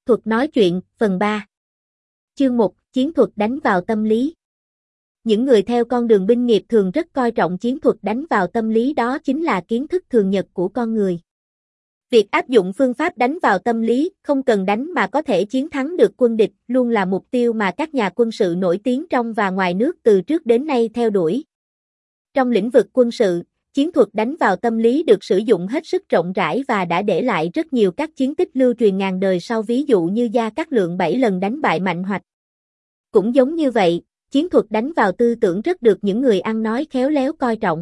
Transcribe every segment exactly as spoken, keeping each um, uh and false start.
Thuật nói chuyện, phần ba. Chương một, chiến thuật đánh vào tâm lý. Những người theo con đường binh nghiệp thường rất coi trọng chiến thuật đánh vào tâm lý, đó chính là kiến thức thường nhật của con người. Việc áp dụng phương pháp đánh vào tâm lý, không cần đánh mà có thể chiến thắng được quân địch, luôn là mục tiêu mà các nhà quân sự nổi tiếng trong và ngoài nước từ trước đến nay theo đuổi. Trong lĩnh vực quân sự, chiến thuật đánh vào tâm lý được sử dụng hết sức rộng rãi và đã để lại rất nhiều các chiến tích lưu truyền ngàn đời sau, ví dụ như Gia Cát Lượng bảy lần đánh bại Mạnh Hoạch. Cũng giống như vậy, chiến thuật đánh vào tư tưởng rất được những người ăn nói khéo léo coi trọng.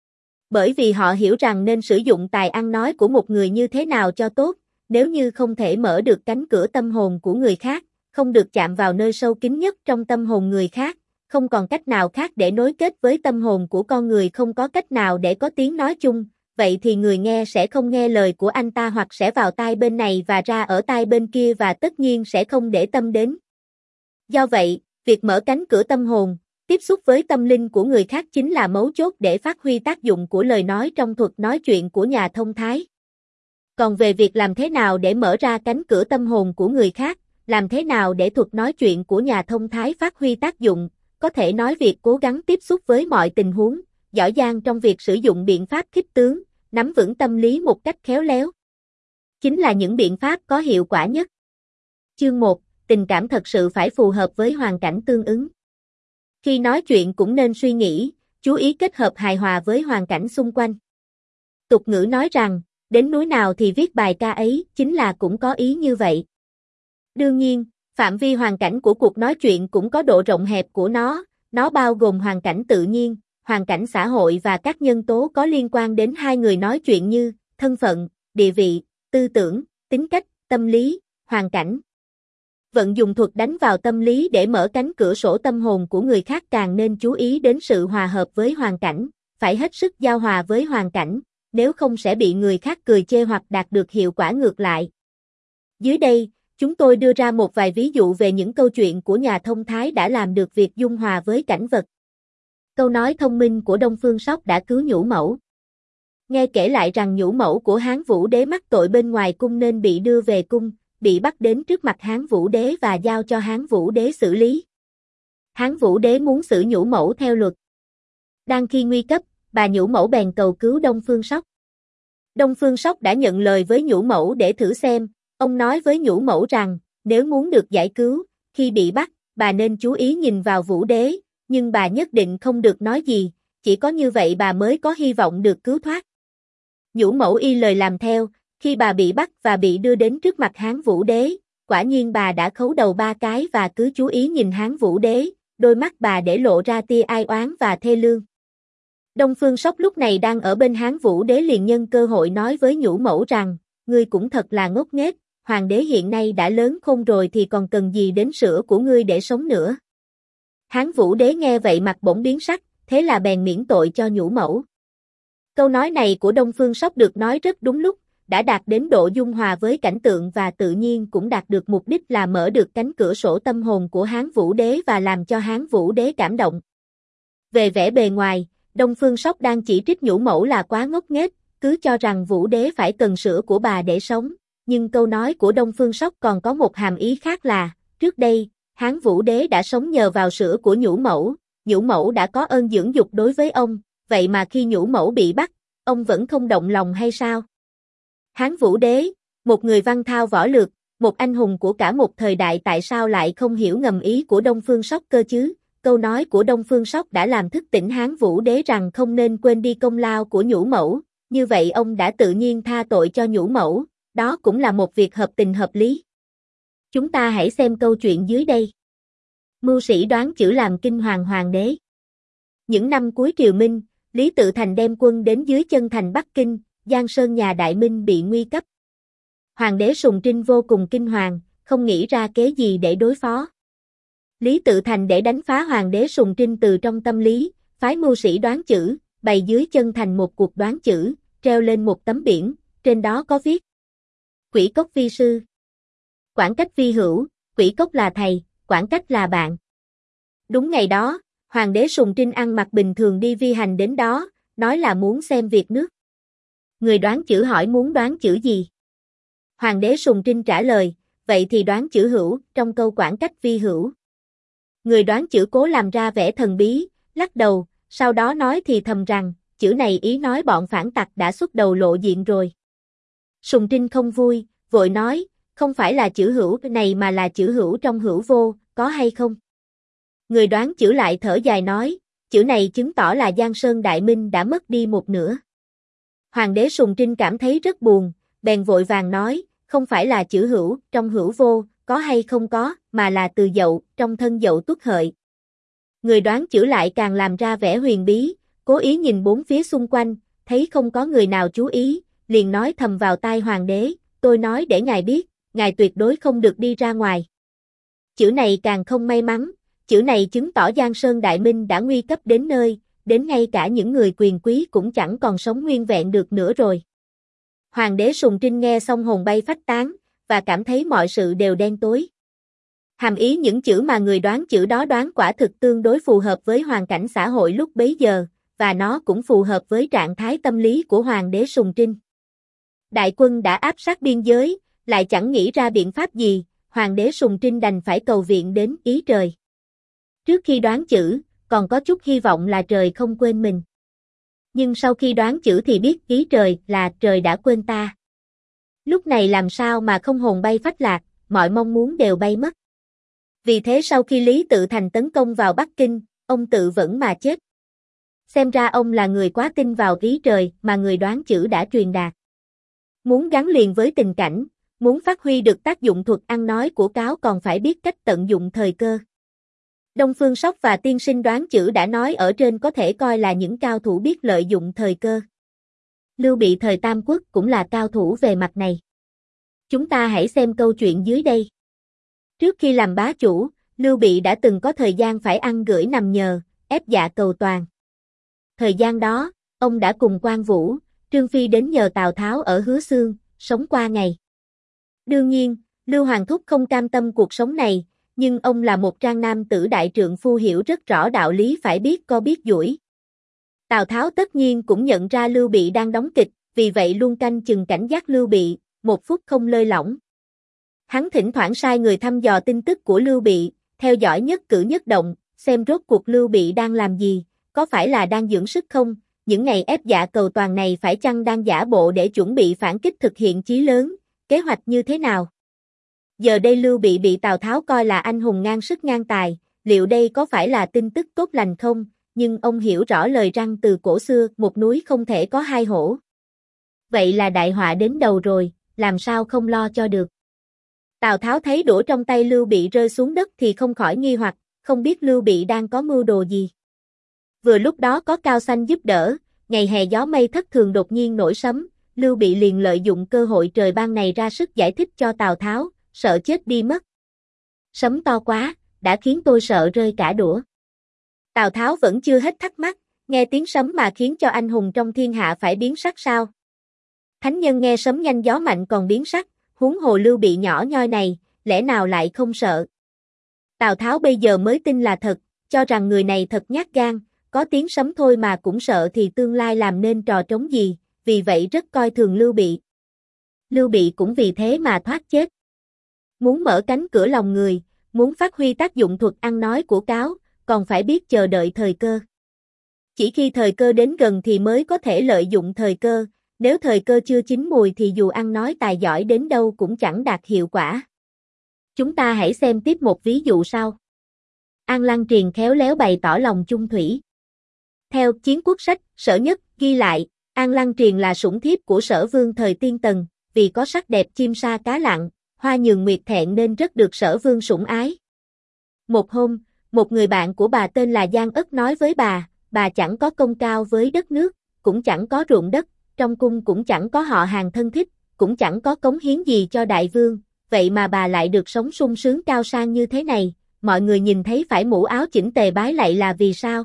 Bởi vì họ hiểu rằng nên sử dụng tài ăn nói của một người như thế nào cho tốt, nếu như không thể mở được cánh cửa tâm hồn của người khác, không được chạm vào nơi sâu kín nhất trong tâm hồn người khác, không còn cách nào khác để nối kết với tâm hồn của con người, không có cách nào để có tiếng nói chung, vậy thì người nghe sẽ không nghe lời của anh ta, hoặc sẽ vào tai bên này và ra ở tai bên kia và tất nhiên sẽ không để tâm đến. Do vậy, việc mở cánh cửa tâm hồn, tiếp xúc với tâm linh của người khác chính là mấu chốt để phát huy tác dụng của lời nói trong thuật nói chuyện của nhà thông thái. Còn về việc làm thế nào để mở ra cánh cửa tâm hồn của người khác, làm thế nào để thuật nói chuyện của nhà thông thái phát huy tác dụng, có thể nói việc cố gắng tiếp xúc với mọi tình huống, giỏi giang trong việc sử dụng biện pháp khích tướng, nắm vững tâm lý một cách khéo léo, chính là những biện pháp có hiệu quả nhất. Chương một, tình cảm thật sự phải phù hợp với hoàn cảnh tương ứng. Khi nói chuyện cũng nên suy nghĩ, chú ý kết hợp hài hòa với hoàn cảnh xung quanh. Tục ngữ nói rằng, đến núi nào thì viết bài ca ấy, chính là cũng có ý như vậy. Đương nhiên, phạm vi hoàn cảnh của cuộc nói chuyện cũng có độ rộng hẹp của nó, nó bao gồm hoàn cảnh tự nhiên, hoàn cảnh xã hội và các nhân tố có liên quan đến hai người nói chuyện như thân phận, địa vị, tư tưởng, tính cách, tâm lý, hoàn cảnh. Vận dụng thuật đánh vào tâm lý để mở cánh cửa sổ tâm hồn của người khác càng nên chú ý đến sự hòa hợp với hoàn cảnh, phải hết sức giao hòa với hoàn cảnh, nếu không sẽ bị người khác cười chê hoặc đạt được hiệu quả ngược lại. Dưới đây, chúng tôi đưa ra một vài ví dụ về những câu chuyện của nhà thông thái đã làm được việc dung hòa với cảnh vật. Câu nói thông minh của Đông Phương Sóc đã cứu Nhũ Mẫu. Nghe kể lại rằng Nhũ Mẫu của Hán Vũ Đế mắc tội bên ngoài cung nên bị đưa về cung, bị bắt đến trước mặt Hán Vũ Đế và giao cho Hán Vũ Đế xử lý. Hán Vũ Đế muốn xử Nhũ Mẫu theo luật. Đang khi nguy cấp, bà Nhũ Mẫu bèn cầu cứu Đông Phương Sóc. Đông Phương Sóc đã nhận lời với Nhũ Mẫu để thử xem. Ông nói với Nhũ Mẫu rằng, nếu muốn được giải cứu, khi bị bắt, bà nên chú ý nhìn vào Vũ Đế, nhưng bà nhất định không được nói gì, chỉ có như vậy bà mới có hy vọng được cứu thoát. Nhũ Mẫu y lời làm theo, khi bà bị bắt và bị đưa đến trước mặt Hán Vũ Đế, quả nhiên bà đã khấu đầu ba cái và cứ chú ý nhìn Hán Vũ Đế, đôi mắt bà để lộ ra tia ai oán và thê lương. Đông Phương Sóc lúc này đang ở bên Hán Vũ Đế liền nhân cơ hội nói với Nhũ Mẫu rằng, ngươi cũng thật là ngốc nghếch, hoàng đế hiện nay đã lớn khôn rồi thì còn cần gì đến sữa của ngươi để sống nữa. Hán Vũ Đế nghe vậy mặt bỗng biến sắc, thế là bèn miễn tội cho Nhũ Mẫu. Câu nói này của Đông Phương Sóc được nói rất đúng lúc, đã đạt đến độ dung hòa với cảnh tượng và tự nhiên cũng đạt được mục đích là mở được cánh cửa sổ tâm hồn của Hán Vũ Đế và làm cho Hán Vũ Đế cảm động. Về vẻ bề ngoài, Đông Phương Sóc đang chỉ trích Nhũ Mẫu là quá ngốc nghếch, cứ cho rằng Vũ Đế phải cần sữa của bà để sống. Nhưng câu nói của Đông Phương Sóc còn có một hàm ý khác là, trước đây, Hán Vũ Đế đã sống nhờ vào sữa của Nhũ Mẫu, Nhũ Mẫu đã có ơn dưỡng dục đối với ông, vậy mà khi Nhũ Mẫu bị bắt, ông vẫn không động lòng hay sao? Hán Vũ Đế, một người văn thao võ lược, một anh hùng của cả một thời đại, tại sao lại không hiểu ngầm ý của Đông Phương Sóc cơ chứ? Câu nói của Đông Phương Sóc đã làm thức tỉnh Hán Vũ Đế rằng không nên quên đi công lao của Nhũ Mẫu, như vậy ông đã tự nhiên tha tội cho Nhũ Mẫu. Đó cũng là một việc hợp tình hợp lý. Chúng ta hãy xem câu chuyện dưới đây. Mưu sĩ đoán chữ làm kinh hoàng hoàng đế. Những năm cuối triều Minh, Lý Tự Thành đem quân đến dưới chân thành Bắc Kinh, Giang Sơn nhà Đại Minh bị nguy cấp. Hoàng đế Sùng Trinh vô cùng kinh hoàng, không nghĩ ra kế gì để đối phó. Lý Tự Thành để đánh phá Hoàng đế Sùng Trinh từ trong tâm lý, phái mưu sĩ đoán chữ, bày dưới chân thành một cuộc đoán chữ, treo lên một tấm biển, trên đó có viết: Quỷ cốc vi sư, Quảng cách vi hữu, quỷ cốc là thầy, Quảng cách là bạn. Đúng ngày đó, Hoàng đế Sùng Trinh ăn mặc bình thường đi vi hành đến đó, nói là muốn xem việc nước. Người đoán chữ hỏi muốn đoán chữ gì? Hoàng đế Sùng Trinh trả lời, vậy thì đoán chữ hữu, trong câu quản cách vi hữu. Người đoán chữ cố làm ra vẻ thần bí, lắc đầu, sau đó nói thì thầm rằng, chữ này ý nói bọn phản tặc đã xuất đầu lộ diện rồi. Sùng Trinh không vui, vội nói, không phải là chữ hữu này mà là chữ hữu trong hữu vô, có hay không? Người đoán chữ lại thở dài nói, chữ này chứng tỏ là Giang Sơn Đại Minh đã mất đi một nửa. Hoàng đế Sùng Trinh cảm thấy rất buồn, bèn vội vàng nói, không phải là chữ hữu trong hữu vô, có hay không có, mà là từ dậu, trong thân dậu tuất hợi. Người đoán chữ lại càng làm ra vẻ huyền bí, cố ý nhìn bốn phía xung quanh, thấy không có người nào chú ý, liền nói thầm vào tai hoàng đế, tôi nói để ngài biết, ngài tuyệt đối không được đi ra ngoài. Chữ này càng không may mắn, chữ này chứng tỏ Giang Sơn Đại Minh đã nguy cấp đến nơi, đến ngay cả những người quyền quý cũng chẳng còn sống nguyên vẹn được nữa rồi. Hoàng đế Sùng Trinh nghe xong hồn bay phách tán, và cảm thấy mọi sự đều đen tối. Hàm ý những chữ mà người đoán chữ đó đoán quả thực tương đối phù hợp với hoàn cảnh xã hội lúc bấy giờ, và nó cũng phù hợp với trạng thái tâm lý của Hoàng đế Sùng Trinh. Đại quân đã áp sát biên giới, lại chẳng nghĩ ra biện pháp gì, Hoàng đế Sùng Trinh đành phải cầu viện đến ý trời. Trước khi đoán chữ, còn có chút hy vọng là trời không quên mình. Nhưng sau khi đoán chữ thì biết ý trời là trời đã quên ta. Lúc này làm sao mà không hồn bay phách lạc, mọi mong muốn đều bay mất. Vì thế sau khi Lý Tự Thành tấn công vào Bắc Kinh, ông tự vẫn mà chết. Xem ra ông là người quá tin vào ý trời mà người đoán chữ đã truyền đạt. Muốn gắn liền với tình cảnh, muốn phát huy được tác dụng thuật ăn nói của cáo còn phải biết cách tận dụng thời cơ. Đông Phương Sóc và tiên sinh đoán chữ đã nói ở trên có thể coi là những cao thủ biết lợi dụng thời cơ. Lưu Bị thời Tam Quốc cũng là cao thủ về mặt này. Chúng ta hãy xem câu chuyện dưới đây. Trước khi làm bá chủ, Lưu Bị đã từng có thời gian phải ăn gửi nằm nhờ, ép dạ cầu toàn. Thời gian đó, ông đã cùng Quan Vũ, Trương Phi đến nhờ Tào Tháo ở Hứa Xương, sống qua ngày. Đương nhiên, Lưu Hoàng Thúc không cam tâm cuộc sống này, nhưng ông là một trang nam tử đại trượng phu hiểu rất rõ đạo lý phải biết co biết duỗi. Tào Tháo tất nhiên cũng nhận ra Lưu Bị đang đóng kịch, vì vậy luôn canh chừng cảnh giác Lưu Bị, một phút không lơi lỏng. Hắn thỉnh thoảng sai người thăm dò tin tức của Lưu Bị, theo dõi nhất cử nhất động, xem rốt cuộc Lưu Bị đang làm gì, có phải là đang dưỡng sức không, những ngày ép dạ cầu toàn này phải chăng đang giả bộ để chuẩn bị phản kích thực hiện chí lớn, kế hoạch như thế nào. Giờ đây Lưu Bị bị Tào Tháo coi là anh hùng ngang sức ngang tài, liệu đây có phải là tin tức tốt lành không, nhưng ông hiểu rõ lời răn từ cổ xưa, một núi không thể có hai hổ. Vậy là đại họa đến đầu rồi, làm sao không lo cho được. Tào Tháo thấy đũa trong tay Lưu Bị rơi xuống đất thì không khỏi nghi hoặc, không biết Lưu Bị đang có mưu đồ gì. Vừa lúc đó có Cao Xanh giúp đỡ, ngày hè gió mây thất thường đột nhiên nổi sấm, Lưu Bị liền lợi dụng cơ hội trời ban này ra sức giải thích cho Tào Tháo, sợ chết đi mất. Sấm to quá, đã khiến tôi sợ rơi cả đũa. Tào Tháo vẫn chưa hết thắc mắc, nghe tiếng sấm mà khiến cho anh hùng trong thiên hạ phải biến sắc sao? Thánh nhân nghe sấm nhanh gió mạnh còn biến sắc, huống hồ Lưu Bị nhỏ nhoi này, lẽ nào lại không sợ? Tào Tháo bây giờ mới tin là thật, cho rằng người này thật nhát gan, có tiếng sấm thôi mà cũng sợ thì tương lai làm nên trò trống gì, vì vậy rất coi thường Lưu Bị. Lưu Bị cũng vì thế mà thoát chết. Muốn mở cánh cửa lòng người, muốn phát huy tác dụng thuật ăn nói của cáo, còn phải biết chờ đợi thời cơ. Chỉ khi thời cơ đến gần thì mới có thể lợi dụng thời cơ, nếu thời cơ chưa chín mùi thì dù ăn nói tài giỏi đến đâu cũng chẳng đạt hiệu quả. Chúng ta hãy xem tiếp một ví dụ sau. An Lăng Triền khéo léo bày tỏ lòng chung thủy. Theo Chiến Quốc Sách, Sở Nhất ghi lại, An Lăng Triền là sủng thiếp của Sở Vương thời Tiên Tần, vì có sắc đẹp chim sa cá lặn, hoa nhường nguyệt thẹn nên rất được Sở Vương sủng ái. Một hôm, một người bạn của bà tên là Giang Ất nói với bà, bà chẳng có công cao với đất nước, cũng chẳng có ruộng đất, trong cung cũng chẳng có họ hàng thân thích, cũng chẳng có cống hiến gì cho đại vương, vậy mà bà lại được sống sung sướng cao sang như thế này, mọi người nhìn thấy phải mũ áo chỉnh tề bái lạy là vì sao?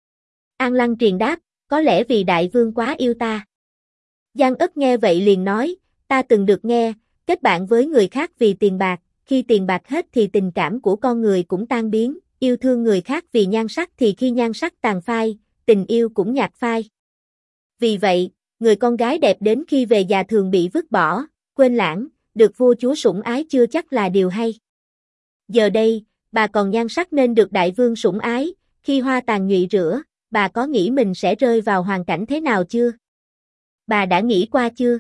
An Lăng Triền đáp, có lẽ vì đại vương quá yêu ta. Giang Ất nghe vậy liền nói, ta từng được nghe, kết bạn với người khác vì tiền bạc, khi tiền bạc hết thì tình cảm của con người cũng tan biến, yêu thương người khác vì nhan sắc thì khi nhan sắc tàn phai, tình yêu cũng nhạt phai. Vì vậy, người con gái đẹp đến khi về già thường bị vứt bỏ, quên lãng, được vua chúa sủng ái chưa chắc là điều hay. Giờ đây, bà còn nhan sắc nên được đại vương sủng ái, khi hoa tàn nhụy rửa, bà có nghĩ mình sẽ rơi vào hoàn cảnh thế nào chưa? Bà đã nghĩ qua chưa?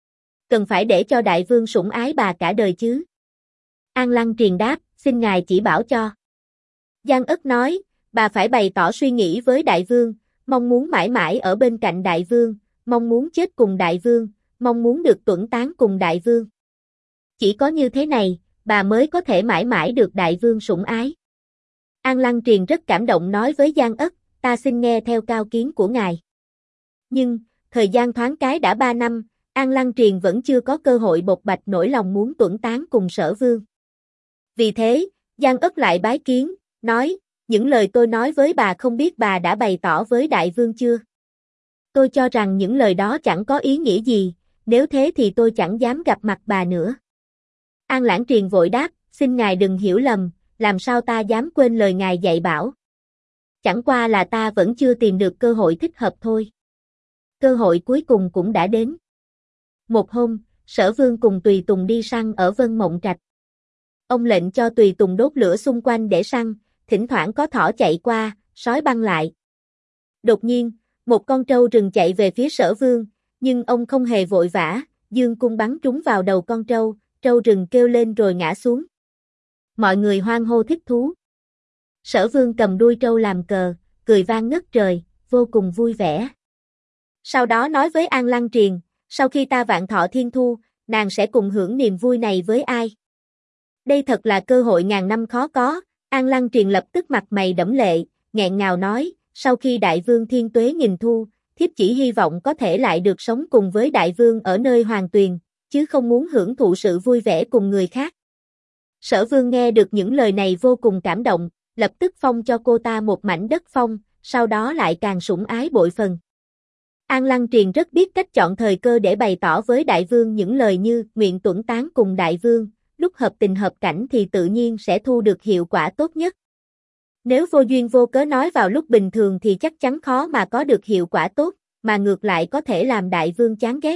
Cần phải để cho đại vương sủng ái bà cả đời chứ? An Lăng Truyền đáp, xin ngài chỉ bảo cho. Giang Ất nói, bà phải bày tỏ suy nghĩ với đại vương, mong muốn mãi mãi ở bên cạnh đại vương, mong muốn chết cùng đại vương, mong muốn được tuẫn tán cùng đại vương. Chỉ có như thế này, bà mới có thể mãi mãi được đại vương sủng ái. An Lăng Truyền rất cảm động nói với Giang Ất, ta xin nghe theo cao kiến của ngài. Nhưng, thời gian thoáng cái đã ba năm, An Lăng Truyền vẫn chưa có cơ hội bộc bạch nỗi lòng muốn tuẫn tán cùng Sở Vương. Vì thế, Giang Ất lại bái kiến, nói, những lời tôi nói với bà không biết bà đã bày tỏ với đại vương chưa? Tôi cho rằng những lời đó chẳng có ý nghĩa gì, nếu thế thì tôi chẳng dám gặp mặt bà nữa. An Lãng Truyền vội đáp, xin ngài đừng hiểu lầm, làm sao ta dám quên lời ngài dạy bảo. Chẳng qua là ta vẫn chưa tìm được cơ hội thích hợp thôi. Cơ hội cuối cùng cũng đã đến. Một hôm, Sở Vương cùng tùy tùng đi săn ở Vân Mộng Trạch. Ông lệnh cho tùy tùng đốt lửa xung quanh để săn, thỉnh thoảng có thỏ chạy qua, sói băng lại. Đột nhiên, một con trâu rừng chạy về phía Sở Vương, nhưng ông không hề vội vã, dương cung bắn trúng vào đầu con trâu, trâu rừng kêu lên rồi ngã xuống. Mọi người hoan hô thích thú. Sở Vương cầm đuôi trâu làm cờ, cười vang ngất trời, vô cùng vui vẻ. Sau đó nói với An Lăng Truyền, sau khi ta vạn thọ thiên thu, nàng sẽ cùng hưởng niềm vui này với ai? Đây thật là cơ hội ngàn năm khó có. An Lăng Truyền lập tức mặt mày đẫm lệ, nghẹn ngào nói, sau khi đại vương thiên tuế nghìn thu, thiếp chỉ hy vọng có thể lại được sống cùng với đại vương ở nơi hoàng tuyền, chứ không muốn hưởng thụ sự vui vẻ cùng người khác. Sở Vương nghe được những lời này vô cùng cảm động, lập tức phong cho cô ta một mảnh đất phong, sau đó lại càng sủng ái bội phần. An Lăng Truyền rất biết cách chọn thời cơ để bày tỏ với đại vương những lời như nguyện tuẫn tán cùng đại vương, lúc hợp tình hợp cảnh thì tự nhiên sẽ thu được hiệu quả tốt nhất. Nếu vô duyên vô cớ nói vào lúc bình thường thì chắc chắn khó mà có được hiệu quả tốt, mà ngược lại có thể làm đại vương chán ghét.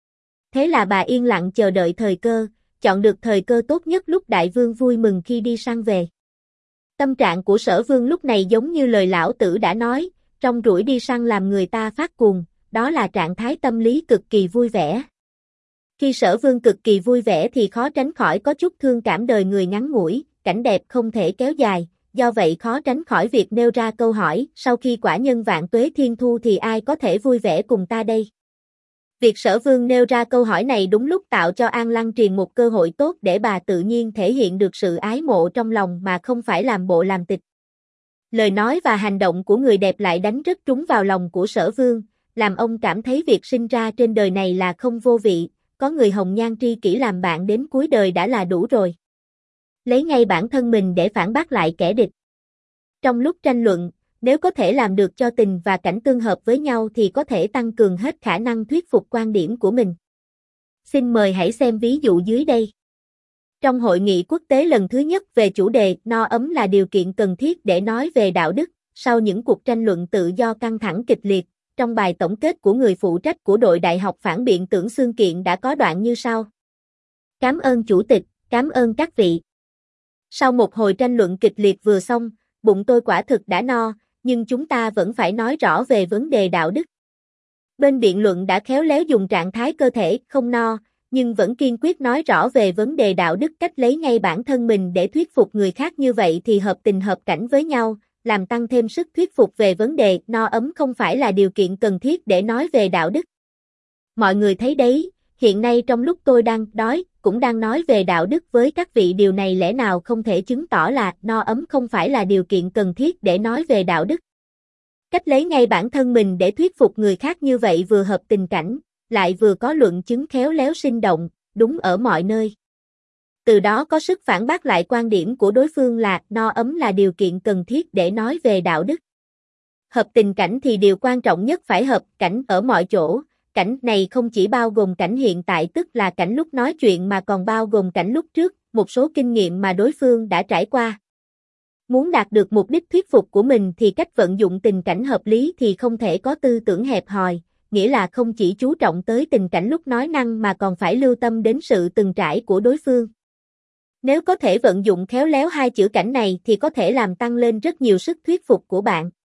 Thế là bà yên lặng chờ đợi thời cơ, chọn được thời cơ tốt nhất lúc đại vương vui mừng khi đi săn về. Tâm trạng của Sở Vương lúc này giống như lời lão tử đã nói, trong rủi đi săn làm người ta phát cuồng, đó là trạng thái tâm lý cực kỳ vui vẻ. Khi Sở Vương cực kỳ vui vẻ thì khó tránh khỏi có chút thương cảm đời người ngắn ngủi, cảnh đẹp không thể kéo dài, do vậy khó tránh khỏi việc nêu ra câu hỏi, sau khi quả nhân vạn tuế thiên thu thì ai có thể vui vẻ cùng ta đây? Việc Sở Vương nêu ra câu hỏi này đúng lúc tạo cho An Lăng Truyền một cơ hội tốt để bà tự nhiên thể hiện được sự ái mộ trong lòng mà không phải làm bộ làm tịch. Lời nói và hành động của người đẹp lại đánh rất trúng vào lòng của Sở Vương, làm ông cảm thấy việc sinh ra trên đời này là không vô vị, có người hồng nhan tri kỷ làm bạn đến cuối đời đã là đủ rồi. Lấy ngay bản thân mình để phản bác lại kẻ địch. Trong lúc tranh luận, nếu có thể làm được cho tình và cảnh tương hợp với nhau thì có thể tăng cường hết khả năng thuyết phục quan điểm của mình. Xin mời hãy xem ví dụ dưới đây. Trong hội nghị quốc tế lần thứ nhất về chủ đề no ấm là điều kiện cần thiết để nói về đạo đức, sau những cuộc tranh luận tự do căng thẳng kịch liệt, trong bài tổng kết của người phụ trách của đội đại học phản biện Tưởng Xương Kiện đã có đoạn như sau. Cảm ơn chủ tịch, cảm ơn các vị. Sau một hồi tranh luận kịch liệt vừa xong, bụng tôi quả thực đã no, nhưng chúng ta vẫn phải nói rõ về vấn đề đạo đức. Bên biện luận đã khéo léo dùng trạng thái cơ thể không no, nhưng vẫn kiên quyết nói rõ về vấn đề đạo đức cách lấy ngay bản thân mình để thuyết phục người khác, như vậy thì hợp tình hợp cảnh với nhau, làm tăng thêm sức thuyết phục về vấn đề no ấm không phải là điều kiện cần thiết để nói về đạo đức. Mọi người thấy đấy, hiện nay trong lúc tôi đang đói, cũng đang nói về đạo đức với các vị, điều này lẽ nào không thể chứng tỏ là no ấm không phải là điều kiện cần thiết để nói về đạo đức. Cách lấy ngay bản thân mình để thuyết phục người khác như vậy vừa hợp tình cảnh, lại vừa có luận chứng khéo léo sinh động, đúng ở mọi nơi. Từ đó có sức phản bác lại quan điểm của đối phương là no ấm là điều kiện cần thiết để nói về đạo đức. Hợp tình cảnh thì điều quan trọng nhất phải hợp cảnh ở mọi chỗ. Cảnh này không chỉ bao gồm cảnh hiện tại tức là cảnh lúc nói chuyện mà còn bao gồm cảnh lúc trước, một số kinh nghiệm mà đối phương đã trải qua. Muốn đạt được mục đích thuyết phục của mình thì cách vận dụng tình cảnh hợp lý thì không thể có tư tưởng hẹp hòi, nghĩa là không chỉ chú trọng tới tình cảnh lúc nói năng mà còn phải lưu tâm đến sự từng trải của đối phương. Nếu có thể vận dụng khéo léo hai chữ cảnh này thì có thể làm tăng lên rất nhiều sức thuyết phục của bạn.